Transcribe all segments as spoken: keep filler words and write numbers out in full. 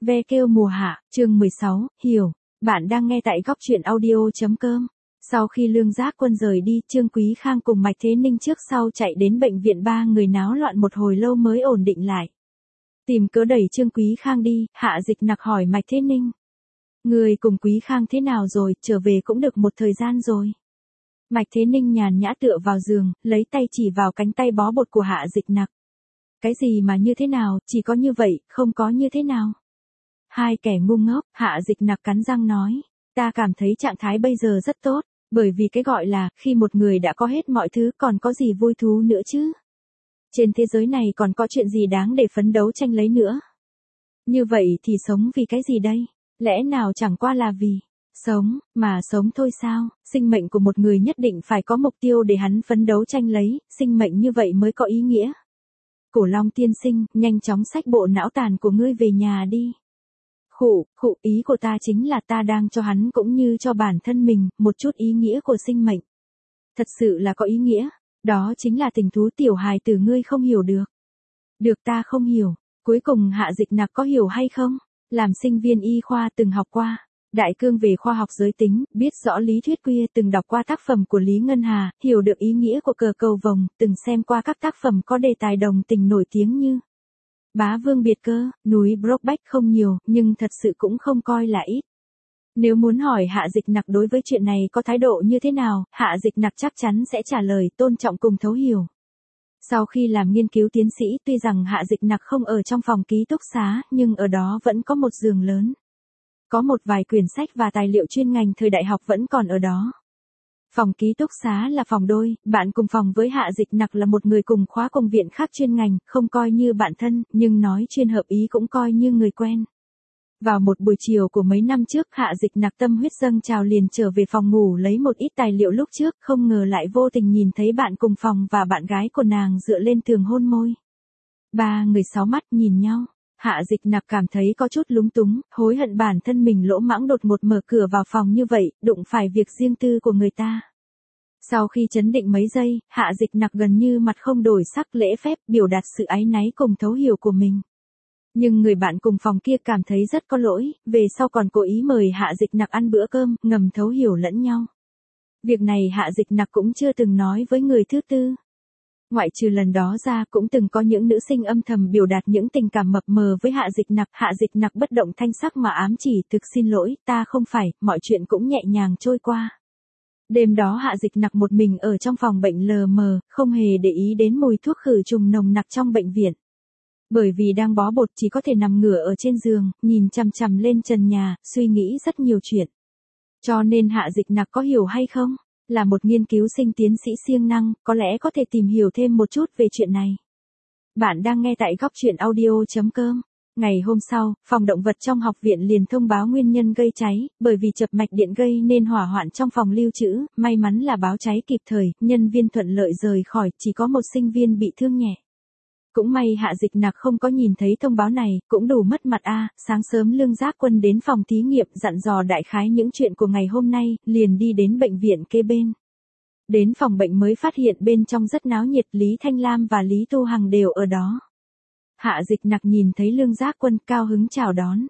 Ve kêu mùa hạ, chương mười sáu, hiểu. Bạn đang nghe tại góc truyện audio.com. Sau khi Lương Giác Quân rời đi, Trương Quý Khang cùng Mạch Thế Ninh trước sau chạy đến bệnh viện, ba người náo loạn một hồi lâu mới ổn định lại. Tìm cớ đẩy Trương Quý Khang đi, Hạ Dịch Nặc hỏi Mạch Thế Ninh. Người cùng Quý Khang thế nào rồi, trở về cũng được một thời gian rồi. Mạch Thế Ninh nhàn nhã tựa vào giường, lấy tay chỉ vào cánh tay bó bột của Hạ Dịch Nặc. Cái gì mà như thế nào, chỉ có như vậy, không có như thế nào. Hai kẻ ngu ngốc, Hạ Dịch Nặc cắn răng nói. Ta cảm thấy trạng thái bây giờ rất tốt, bởi vì cái gọi là, khi một người đã có hết mọi thứ còn có gì vui thú nữa chứ. Trên thế giới này còn có chuyện gì đáng để phấn đấu tranh lấy nữa. Như vậy thì sống vì cái gì đây? Lẽ nào chẳng qua là vì sống, mà sống thôi sao? Sinh mệnh của một người nhất định phải có mục tiêu để hắn phấn đấu tranh lấy, sinh mệnh như vậy mới có ý nghĩa. Cổ Long tiên sinh, nhanh chóng xách bộ não tàn của ngươi về nhà đi. Khụ, khụ, ý của ta chính là ta đang cho hắn cũng như cho bản thân mình, một chút ý nghĩa của sinh mệnh. Thật sự là có ý nghĩa, đó chính là tình thú tiểu hài tử ngươi không hiểu được. Được, ta không hiểu, cuối cùng Hạ Dịch Nặc có hiểu hay không? Làm sinh viên y khoa từng học qua, đại cương về khoa học giới tính, biết rõ lý thuyết queer, từng đọc qua tác phẩm của Lý Ngân Hà, hiểu được ý nghĩa của cờ cầu vồng, từng xem qua các tác phẩm có đề tài đồng tình nổi tiếng như Bá Vương Biệt Cơ, Núi Brokeback, không nhiều, nhưng thật sự cũng không coi là ít. Nếu muốn hỏi Hạ Dịch Nặc đối với chuyện này có thái độ như thế nào, Hạ Dịch Nặc chắc chắn sẽ trả lời tôn trọng cùng thấu hiểu. Sau khi làm nghiên cứu tiến sĩ, tuy rằng Hạ Dịch Nặc không ở trong phòng ký túc xá, nhưng ở đó vẫn có một giường lớn. Có một vài quyển sách và tài liệu chuyên ngành thời đại học vẫn còn ở đó. Phòng ký túc xá là phòng đôi, bạn cùng phòng với Hạ Dịch Nặc là một người cùng khóa cùng viện khác chuyên ngành, không coi như bạn thân, nhưng nói chuyên hợp ý cũng coi như người quen. Vào một buổi chiều của mấy năm trước, Hạ Dịch Nặc tâm huyết dâng trào liền trở về phòng ngủ lấy một ít tài liệu lúc trước, không ngờ lại vô tình nhìn thấy bạn cùng phòng và bạn gái của nàng dựa lên tường hôn môi. Ba người sáu mắt nhìn nhau. Hạ Dịch Nặc cảm thấy có chút lúng túng, hối hận bản thân mình lỗ mãng đột ngột mở cửa vào phòng như vậy, đụng phải việc riêng tư của người ta. Sau khi chấn định mấy giây, Hạ Dịch Nặc gần như mặt không đổi sắc, lễ phép biểu đạt sự áy náy cùng thấu hiểu của mình. Nhưng người bạn cùng phòng kia cảm thấy rất có lỗi, về sau còn cố ý mời Hạ Dịch Nặc ăn bữa cơm, ngầm thấu hiểu lẫn nhau. Việc này Hạ Dịch Nặc cũng chưa từng nói với người thứ tư. Ngoại trừ lần đó ra, cũng từng có những nữ sinh âm thầm biểu đạt những tình cảm mập mờ với Hạ Dịch Nặc. Hạ Dịch Nặc bất động thanh sắc mà ám chỉ, thực xin lỗi, ta không phải, mọi chuyện cũng nhẹ nhàng trôi qua. Đêm đó Hạ Dịch Nặc một mình ở trong phòng bệnh lờ mờ, không hề để ý đến mùi thuốc khử trùng nồng nặc trong bệnh viện. Bởi vì đang bó bột chỉ có thể nằm ngửa ở trên giường, nhìn chằm chằm lên trần nhà, suy nghĩ rất nhiều chuyện. Cho nên Hạ Dịch Nặc có hiểu hay không? Là một nghiên cứu sinh tiến sĩ siêng năng, có lẽ có thể tìm hiểu thêm một chút về chuyện này. Bạn đang nghe tại góc truyện audio.com. Ngày hôm sau, phòng động vật trong học viện liền thông báo nguyên nhân gây cháy, bởi vì chập mạch điện gây nên hỏa hoạn trong phòng lưu trữ, may mắn là báo cháy kịp thời, nhân viên thuận lợi rời khỏi, chỉ có một sinh viên bị thương nhẹ. Cũng may Hạ Dịch Nặc không có nhìn thấy thông báo này, cũng đủ mất mặt a. Sáng sớm Lương Giác Quân đến phòng thí nghiệm dặn dò đại khái những chuyện của ngày hôm nay, liền đi đến bệnh viện kế bên. Đến phòng bệnh mới phát hiện bên trong rất náo nhiệt, Lý Thanh Lam và Lý Tu Hằng đều ở đó. Hạ Dịch Nặc nhìn thấy Lương Giác Quân cao hứng chào đón.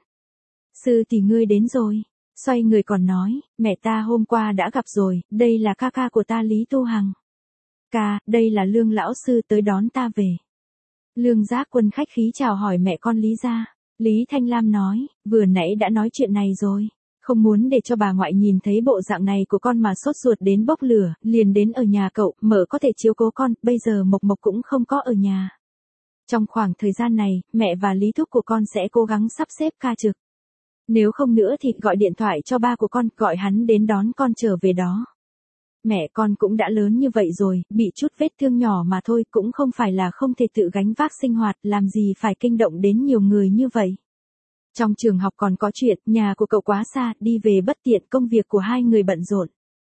Sư tỷ ngươi đến rồi. Xoay người còn nói, mẹ ta hôm qua đã gặp rồi, đây là ca ca của ta Lý Tu Hằng. Ca, đây là Lương lão sư tới đón ta về. Lương Giác Quân khách khí chào hỏi mẹ con Lý gia. Lý Thanh Lam nói, vừa nãy đã nói chuyện này rồi. Không muốn để cho bà ngoại nhìn thấy bộ dạng này của con mà sốt ruột đến bốc lửa, liền đến ở nhà cậu, mở có thể chiếu cố con, bây giờ Mộc Mộc cũng không có ở nhà. Trong khoảng thời gian này, mẹ và Lý thúc của con sẽ cố gắng sắp xếp ca trực. Nếu không nữa thì gọi điện thoại cho ba của con, gọi hắn đến đón con trở về đó. Mẹ con cũng đã lớn như vậy rồi, bị chút vết thương nhỏ mà thôi, cũng không phải là không thể tự gánh vác sinh hoạt, làm gì phải kinh động đến nhiều người như vậy. Trong trường học còn có chuyện, nhà của cậu quá xa, đi về bất tiện, công việc của hai người bận rộn.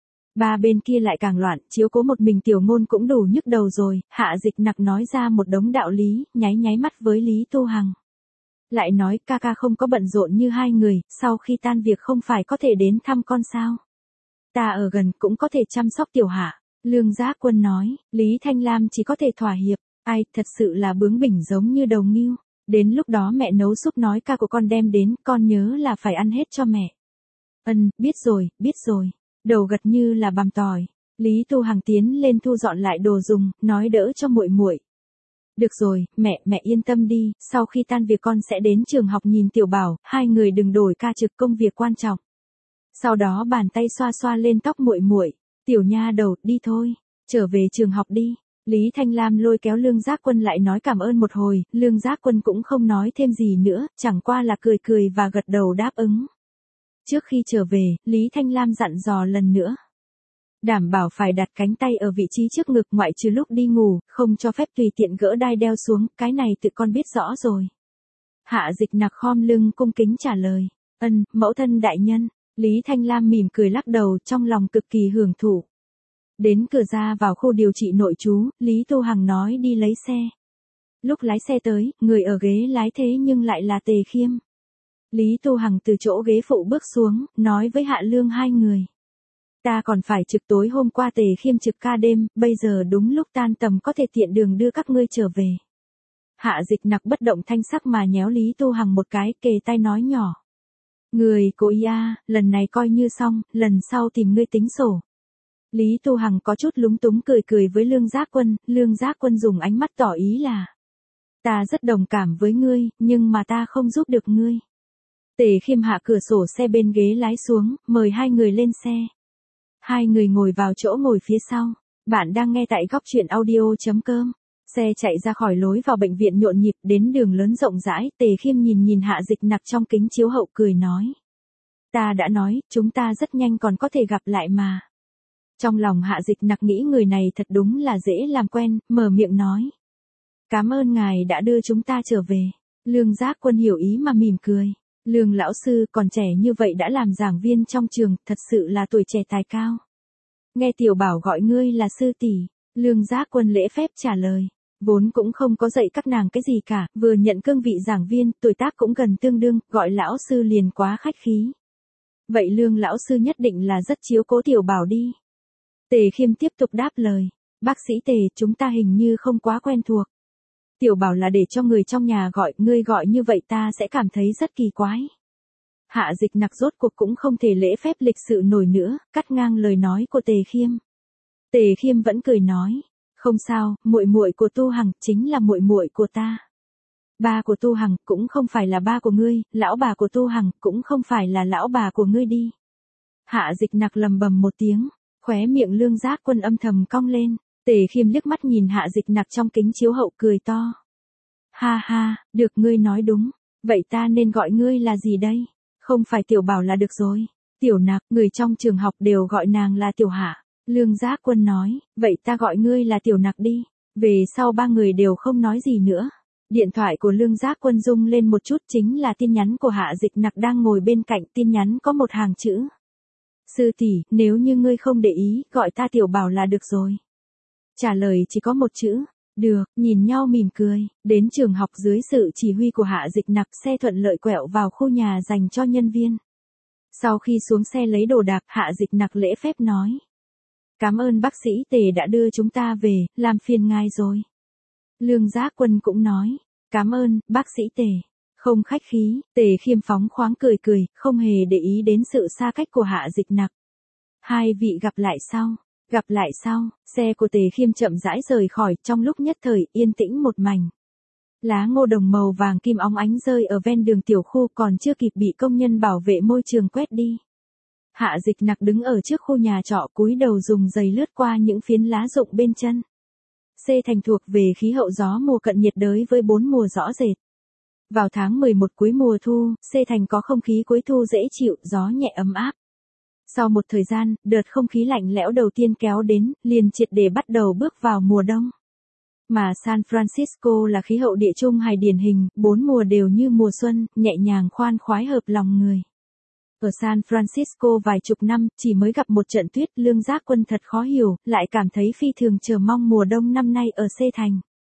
Ba bên kia lại càng loạn, chiếu cố một mình Tiểu Ngôn cũng đủ nhức đầu rồi. Hạ Dịch Nặc nói ra một đống đạo lý, nháy nháy mắt với Lý Tu Hằng. Lại nói ca ca không có bận rộn như hai người, sau khi tan việc không phải có thể đến thăm con sao? Ta ở gần cũng có thể chăm sóc Tiểu Hạ. Lương Giác Quân nói, Lý Thanh Lam chỉ có thể thỏa hiệp. Ai, thật sự là bướng bỉnh giống như đầu ngưu. Đến lúc đó mẹ nấu súp nói ca của con đem đến, con nhớ là phải ăn hết cho mẹ. Ân, biết rồi, biết rồi. Đầu gật như là bằm tỏi. Lý Tu Hằng tiến lên thu dọn lại đồ dùng, nói đỡ cho muội muội. Được rồi, mẹ, mẹ yên tâm đi, sau khi tan việc con sẽ đến trường học nhìn Tiểu Bảo, hai người đừng đổi ca trực, công việc quan trọng. Sau đó bàn tay xoa xoa lên tóc muội muội, tiểu nha đầu, đi thôi, trở về trường học đi. Lý Thanh Lam lôi kéo Lương Giác Quân lại nói cảm ơn một hồi, Lương Giác Quân cũng không nói thêm gì nữa, chẳng qua là cười cười và gật đầu đáp ứng. Trước khi trở về, Lý Thanh Lam dặn dò lần nữa. Đảm bảo phải đặt cánh tay ở vị trí trước ngực ngoại trừ lúc đi ngủ, không cho phép tùy tiện gỡ đai đeo xuống, cái này tự con biết rõ rồi. Hạ Dịch Nặc khom lưng cung kính trả lời, ân, mẫu thân đại nhân. Lý Thanh Lam mỉm cười lắc đầu, trong lòng cực kỳ hưởng thụ. Đến cửa ra vào khu điều trị nội trú, Lý Tu Hằng nói đi lấy xe. Lúc lái xe tới, người ở ghế lái thế nhưng lại là Tề Khiêm. Lý Tu Hằng từ chỗ ghế phụ bước xuống, nói với Hạ Lương hai người. Ta còn phải trực tối hôm qua Tề Khiêm trực ca đêm, bây giờ đúng lúc tan tầm có thể tiện đường đưa các ngươi trở về. Hạ Dịch Nặc bất động thanh sắc mà nhéo Lý Tu Hằng một cái, kề tay nói nhỏ. Người cố ý à, lần này coi như xong, lần sau tìm ngươi tính sổ. Lý Tu Hằng có chút lúng túng cười cười với Lương Giác Quân, Lương Giác Quân dùng ánh mắt tỏ ý là. Ta rất đồng cảm với ngươi, nhưng mà ta không giúp được ngươi. Tề Khiêm hạ cửa sổ xe bên ghế lái xuống, mời hai người lên xe. Hai người ngồi vào chỗ ngồi phía sau. Bạn đang nghe tại góc truyện audio.com. Xe chạy ra khỏi lối vào bệnh viện nhộn nhịp đến đường lớn rộng rãi, Tề Khiêm nhìn nhìn Hạ Dịch Nặc trong kính chiếu hậu cười nói. Ta đã nói, chúng ta rất nhanh còn có thể gặp lại mà. Trong lòng Hạ Dịch Nặc nghĩ người này thật đúng là dễ làm quen, mở miệng nói. Cảm ơn ngài đã đưa chúng ta trở về. Lương Giác Quân hiểu ý mà mỉm cười. Lương lão sư còn trẻ như vậy đã làm giảng viên trong trường, thật sự là tuổi trẻ tài cao. Nghe Tiểu Bảo gọi ngươi là sư tỷ, Lương Giác Quân lễ phép trả lời. Vốn cũng không có dạy các nàng cái gì cả, vừa nhận cương vị giảng viên, tuổi tác cũng gần tương đương, gọi lão sư liền quá khách khí. Vậy Lương lão sư nhất định là rất chiếu cố Tiểu Bảo đi. Tề Khiêm tiếp tục đáp lời. Bác sĩ Tề, chúng ta hình như không quá quen thuộc. Tiểu Bảo là để cho người trong nhà gọi, ngươi gọi như vậy ta sẽ cảm thấy rất kỳ quái. Hạ Dịch Nặc rốt cuộc cũng không thể lễ phép lịch sự nổi nữa, cắt ngang lời nói của Tề Khiêm. Tề Khiêm vẫn cười nói, không sao, muội muội của Tu Hằng chính là muội muội của ta. Ba của Tu Hằng cũng không phải là ba của ngươi, lão bà của Tu Hằng cũng không phải là lão bà của ngươi đi. Hạ Dịch Nặc lầm bầm một tiếng, khóe miệng Lương Giác Quân âm thầm cong lên. Tề Khiêm liếc mắt nhìn Hạ Dịch Nặc trong kính chiếu hậu cười to. Ha ha, được ngươi nói đúng, vậy ta nên gọi ngươi là gì đây? Không phải Tiểu Bảo là được rồi. Tiểu Nặc, người trong trường học đều gọi nàng là Tiểu Hạ. Lương Giác Quân nói, vậy ta gọi ngươi là Tiểu Nặc đi. Về sau ba người đều không nói gì nữa. Điện thoại của Lương Giác Quân rung lên một chút, chính là tin nhắn của Hạ Dịch Nặc đang ngồi bên cạnh, tin nhắn có một hàng chữ. Sư tỷ, nếu như ngươi không để ý, gọi ta Tiểu Bảo là được rồi. Trả lời chỉ có một chữ, được, nhìn nhau mỉm cười, đến trường học dưới sự chỉ huy của Hạ Dịch Nặc, xe thuận lợi quẹo vào khu nhà dành cho nhân viên. Sau khi xuống xe lấy đồ đạc, Hạ Dịch Nặc lễ phép nói. Cảm ơn bác sĩ Tề đã đưa chúng ta về, làm phiền ngài rồi. Lương Giác Quân cũng nói, cảm ơn, bác sĩ Tề. Không khách khí, Tề Khiêm phóng khoáng cười cười, không hề để ý đến sự xa cách của Hạ Dịch Nặc. Hai vị gặp lại sau. Gặp lại sau, xe của Tề Khiêm chậm rãi rời khỏi, trong lúc nhất thời, yên tĩnh một mảnh. Lá ngô đồng màu vàng kim óng ánh rơi ở ven đường tiểu khu, còn chưa kịp bị công nhân bảo vệ môi trường quét đi. Hạ Dịch Nặc đứng ở trước khu nhà trọ, cúi đầu dùng giày lướt qua những phiến lá rụng bên chân. C Thành thuộc về khí hậu gió mùa cận nhiệt đới với bốn mùa rõ rệt. Vào tháng mười một cuối mùa thu, C Thành có không khí cuối thu dễ chịu, gió nhẹ ấm áp. Sau một thời gian, đợt không khí lạnh lẽo đầu tiên kéo đến, liền triệt để bắt đầu bước vào mùa đông. Mà San Francisco là khí hậu địa trung hải điển hình, bốn mùa đều như mùa xuân, nhẹ nhàng khoan khoái hợp lòng người. Ở San Francisco vài chục năm, chỉ mới gặp một trận tuyết, Lương Giác Quân thật khó hiểu, lại cảm thấy phi thường chờ mong mùa đông năm nay ở C Thành.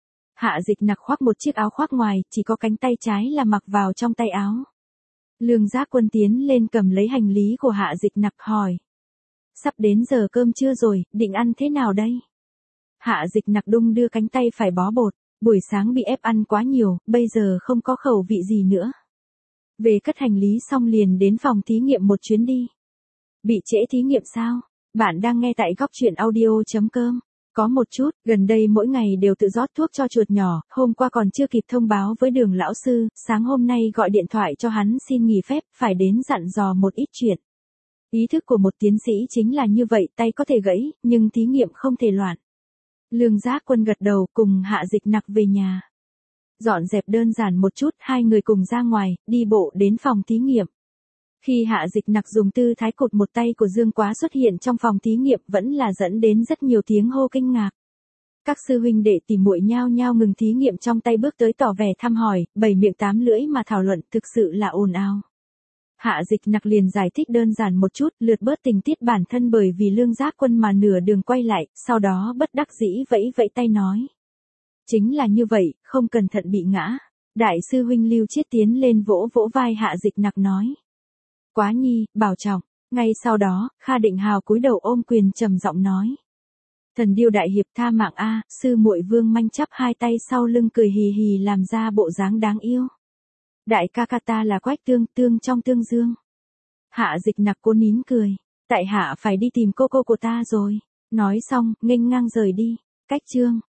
Hạ Dịch Nặc khoác một chiếc áo khoác ngoài, chỉ có cánh tay trái là mặc vào trong tay áo. Lương Giác Quân tiến lên cầm lấy hành lý của Hạ Dịch Nặc hỏi. Sắp đến giờ cơm trưa rồi, định ăn thế nào đây? Hạ Dịch Nặc đung đưa cánh tay phải bó bột. Buổi sáng bị ép ăn quá nhiều, bây giờ không có khẩu vị gì nữa. Về cất hành lý xong liền đến phòng thí nghiệm một chuyến đi. Bị trễ thí nghiệm sao? Bạn đang nghe tại góc chuyện audio.com. Có một chút, gần đây mỗi ngày đều tự rót thuốc cho chuột nhỏ, hôm qua còn chưa kịp thông báo với Đường lão sư, sáng hôm nay gọi điện thoại cho hắn xin nghỉ phép, phải đến dặn dò một ít chuyện. Ý thức của một tiến sĩ chính là như vậy, tay có thể gãy, nhưng thí nghiệm không thể loạn. Lương Giác Quân gật đầu cùng Hạ Dịch Nặc về nhà. Dọn dẹp đơn giản một chút, hai người cùng ra ngoài, đi bộ đến phòng thí nghiệm. Khi Hạ Dịch Nặc dùng tư thái cụt một tay của Dương Quá xuất hiện trong phòng thí nghiệm vẫn là dẫn đến rất nhiều tiếng hô kinh ngạc. Các sư huynh đệ tỉ muội nhao nhao ngừng thí nghiệm trong tay bước tới tỏ vẻ thăm hỏi, bảy miệng tám lưỡi mà thảo luận thực sự là ồn ào. Hạ Dịch Nặc liền giải thích đơn giản một chút, lượt bớt tình tiết bản thân bởi vì Lương Giác Quân mà nửa đường quay lại, sau đó bất đắc dĩ vẫy vẫy tay nói. Chính là như vậy, không cẩn thận bị ngã. Đại sư huynh Lưu Chiết tiến lên vỗ vỗ vai Hạ Dịch Nặc nói. Quá nhi, bảo trọng. Ngay sau đó, Kha Định Hào cúi đầu ôm quyền trầm giọng nói. Thần Điêu đại hiệp tha mạng a, sư muội Vương Manh chắp hai tay sau lưng cười hì hì làm ra bộ dáng đáng yêu. Đại ca ca ta là Quách Tương, tương trong tương dương. Hạ Dịch Nặc cố nín cười. Tại hạ phải đi tìm cô cô của ta rồi. Nói xong, nghênh ngang rời đi. Cách chương.